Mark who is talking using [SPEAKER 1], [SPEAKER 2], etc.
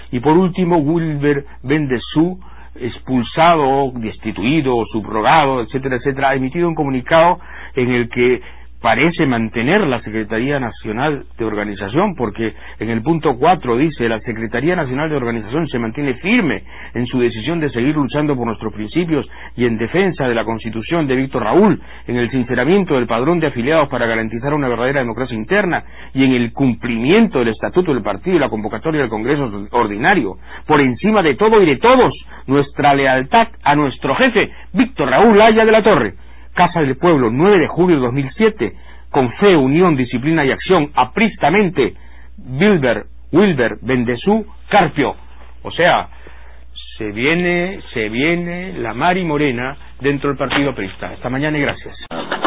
[SPEAKER 1] Y por último, Wilber Bendezú, expulsado, destituido, subrogado, etcétera, etcétera, ha emitido un comunicado en el que parece mantener la Secretaría Nacional de Organización, porque en el punto 4 dice: la Secretaría Nacional de Organización se mantiene firme en su decisión de seguir luchando por nuestros principios y en defensa de la Constitución de Víctor Raúl, en el sinceramiento del padrón de afiliados para garantizar una verdadera democracia interna y en el cumplimiento del Estatuto del Partido y la convocatoria del Congreso Ordinario. Por encima de todo y de todos, nuestra lealtad a nuestro jefe, Víctor Raúl Haya de la Torre. Casa del Pueblo, 9 de julio de 2007, con fe, unión, disciplina y acción, apristamente, Wilber Bendezú Carpio. O sea, se viene la Mari Morena dentro del partido aprista. Hasta mañana y gracias.